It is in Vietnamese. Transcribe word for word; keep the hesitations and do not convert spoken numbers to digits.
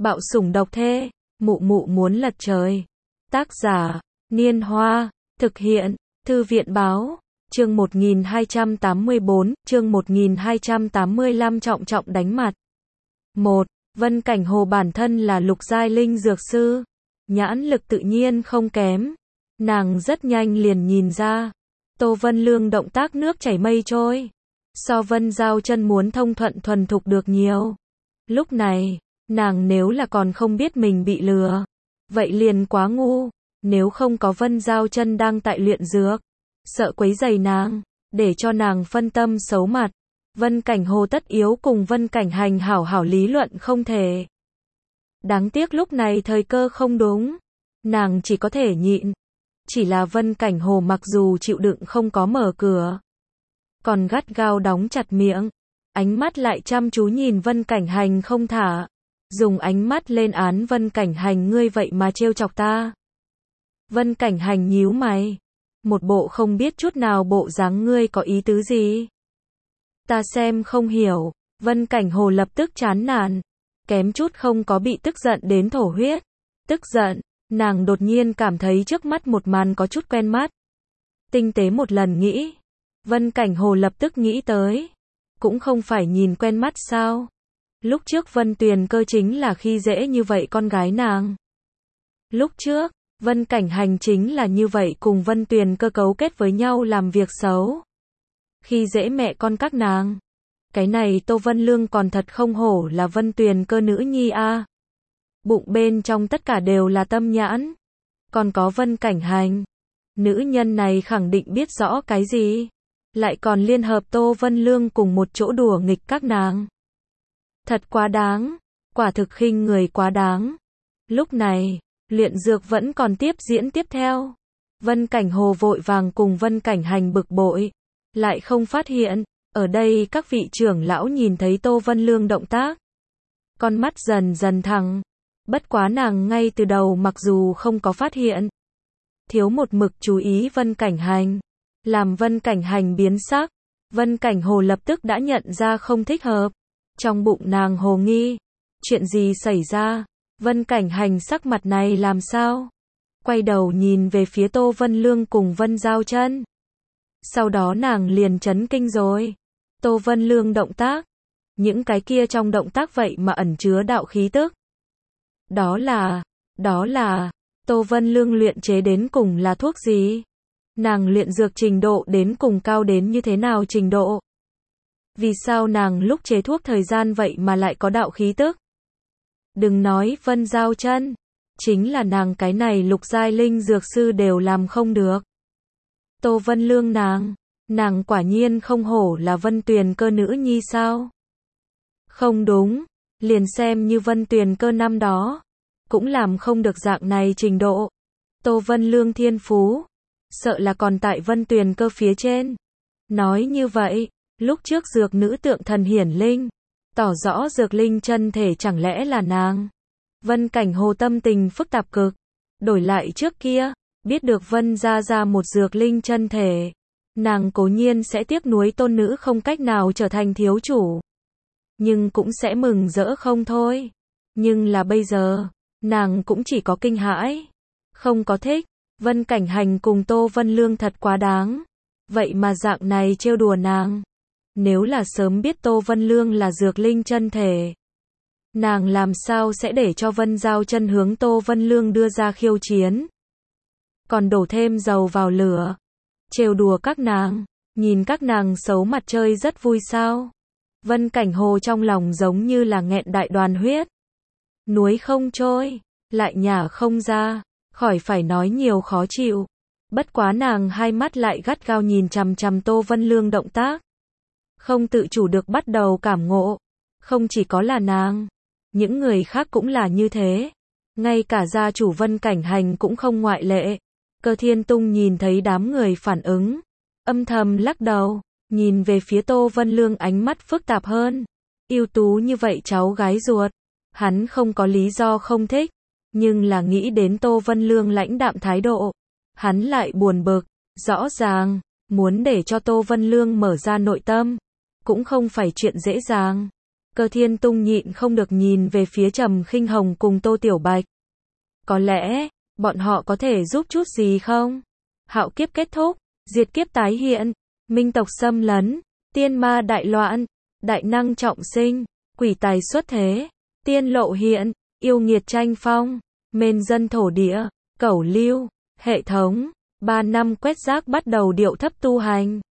Bạo sủng độc thê, mụ mụ muốn lật trời. Tác giả, Niên Hoa, thực hiện, Thư viện Báo, chương một nghìn hai trăm tám mươi bốn, chương một nghìn hai trăm tám mươi lăm trọng trọng đánh mặt. một. Vân Cảnh Hồ bản thân là lục giai linh dược sư, nhãn lực tự nhiên không kém. Nàng rất nhanh liền nhìn ra, Tô Vân Lương động tác nước chảy mây trôi, so Vân Giao Chân muốn thông thuận thuần thục được nhiều. Lúc này, nàng nếu là còn không biết mình bị lừa, vậy liền quá ngu. Nếu không có Vân Giao Chân đang tại luyện dược, sợ quấy rầy nàng, để cho nàng phân tâm xấu mặt, Vân Cảnh Hồ tất yếu cùng Vân Cảnh Hành hảo hảo lý luận không thể. Đáng tiếc lúc này thời cơ không đúng, nàng chỉ có thể nhịn. Chỉ là Vân Cảnh Hồ mặc dù chịu đựng không có mở cửa, còn gắt gao đóng chặt miệng, ánh mắt lại chăm chú nhìn Vân Cảnh Hành không thả, dùng ánh mắt lên án Vân Cảnh Hành, ngươi vậy mà trêu chọc ta. Vân Cảnh Hành nhíu mày, một bộ không biết chút nào bộ dáng, ngươi có ý tứ gì? Ta xem không hiểu. Vân Cảnh Hồ lập tức chán nản, kém chút không có bị tức giận đến thổ huyết. Tức giận, nàng đột nhiên cảm thấy trước mắt một màn có chút quen mắt. Tinh tế một lần nghĩ, Vân Cảnh Hồ lập tức nghĩ tới, cũng không phải nhìn quen mắt sao? Lúc trước Vân Tuyền Cơ chính là khi dễ như vậy con gái nàng. Lúc trước, Vân Cảnh Hành chính là như vậy cùng Vân Tuyền Cơ cấu kết với nhau làm việc xấu, khi dễ mẹ con các nàng. Cái này Tô Vân Lương còn thật không hổ là Vân Tuyền Cơ nữ nhi a. À. Bụng bên trong tất cả đều là tâm nhãn. Còn có Vân Cảnh Hành, nữ nhân này khẳng định biết rõ cái gì, lại còn liên hợp Tô Vân Lương cùng một chỗ đùa nghịch các nàng. Thật quá đáng, quả thực khinh người quá đáng. Lúc này, luyện dược vẫn còn tiếp diễn tiếp theo. Vân Cảnh Hồ vội vàng cùng Vân Cảnh Hành bực bội, lại không phát hiện, ở đây các vị trưởng lão nhìn thấy Tô Vân Lương động tác, con mắt dần dần thẳng. Bất quá nàng ngay từ đầu mặc dù không có phát hiện, thiếu một mực chú ý Vân Cảnh Hành, làm Vân Cảnh Hành biến sắc. Vân Cảnh Hồ lập tức đã nhận ra không thích hợp. Trong bụng nàng hồ nghi, chuyện gì xảy ra? Vân Cảnh Hành sắc mặt này làm sao? Quay đầu nhìn về phía Tô Vân Lương cùng Vân Giao Chân. Sau đó nàng liền chấn kinh rồi. Tô Vân Lương động tác, những cái kia trong động tác vậy mà ẩn chứa đạo khí tức. Đó là, đó là, Tô Vân Lương luyện chế đến cùng là thuốc gì? Nàng luyện dược trình độ đến cùng cao đến như thế nào trình độ? Vì sao nàng lúc chế thuốc thời gian vậy mà lại có đạo khí tức? Đừng nói Vân Giao Chân, chính là nàng cái này lục giai linh dược sư đều làm không được. Tô Vân Lương nàng, nàng quả nhiên không hổ là Vân Tuyền Cơ nữ nhi sao? Không đúng, liền xem như Vân Tuyền Cơ năm đó, cũng làm không được dạng này trình độ. Tô Vân Lương thiên phú, sợ là còn tại Vân Tuyền Cơ phía trên. Nói như vậy, lúc trước dược nữ tượng thần hiển linh, tỏ rõ dược linh chân thể chẳng lẽ là nàng? Vân Cảnh Hồ tâm tình phức tạp cực. Đổi lại trước kia, biết được Vân gia ra một dược linh chân thể, nàng cố nhiên sẽ tiếc nuối tôn nữ không cách nào trở thành thiếu chủ, nhưng cũng sẽ mừng rỡ không thôi. Nhưng là bây giờ, nàng cũng chỉ có kinh hãi, không có thích. Vân Cảnh Hành cùng Tô Vân Lương thật quá đáng, vậy mà dạng này trêu đùa nàng. Nếu là sớm biết Tô Vân Lương là dược linh chân thể, nàng làm sao sẽ để cho Vân Giao Chân hướng Tô Vân Lương đưa ra khiêu chiến, còn đổ thêm dầu vào lửa, trêu đùa các nàng, nhìn các nàng xấu mặt chơi rất vui sao? Vân Cảnh Hồ trong lòng giống như là nghẹn đại đoàn huyết, nuối không trôi, lại nhả không ra, khỏi phải nói nhiều khó chịu. Bất quá nàng hai mắt lại gắt gao nhìn chằm chằm Tô Vân Lương động tác, không tự chủ được bắt đầu cảm ngộ. Không chỉ có là nàng, những người khác cũng là như thế, ngay cả gia chủ Vân Cảnh Hành cũng không ngoại lệ. Cơ Thiên Tung nhìn thấy đám người phản ứng, âm thầm lắc đầu, nhìn về phía Tô Vân Lương ánh mắt phức tạp hơn. Ưu tú như vậy cháu gái ruột, hắn không có lý do không thích, nhưng là nghĩ đến Tô Vân Lương lãnh đạm thái độ, hắn lại buồn bực. Rõ ràng, muốn để cho Tô Vân Lương mở ra nội tâm, cũng không phải chuyện dễ dàng. Cơ Thiên Tung nhịn không được nhìn về phía Trầm Khinh Hồng cùng Tô Tiểu Bạch. Có lẽ, bọn họ có thể giúp chút gì không? Hạo kiếp kết thúc, diệt kiếp tái hiện, minh tộc xâm lấn, tiên ma đại loạn, đại năng trọng sinh, quỷ tài xuất thế, tiên lộ hiện, yêu nghiệt tranh phong, mên dân thổ địa, cẩu lưu, hệ thống, ba năm quét rác bắt đầu điệu thấp tu hành.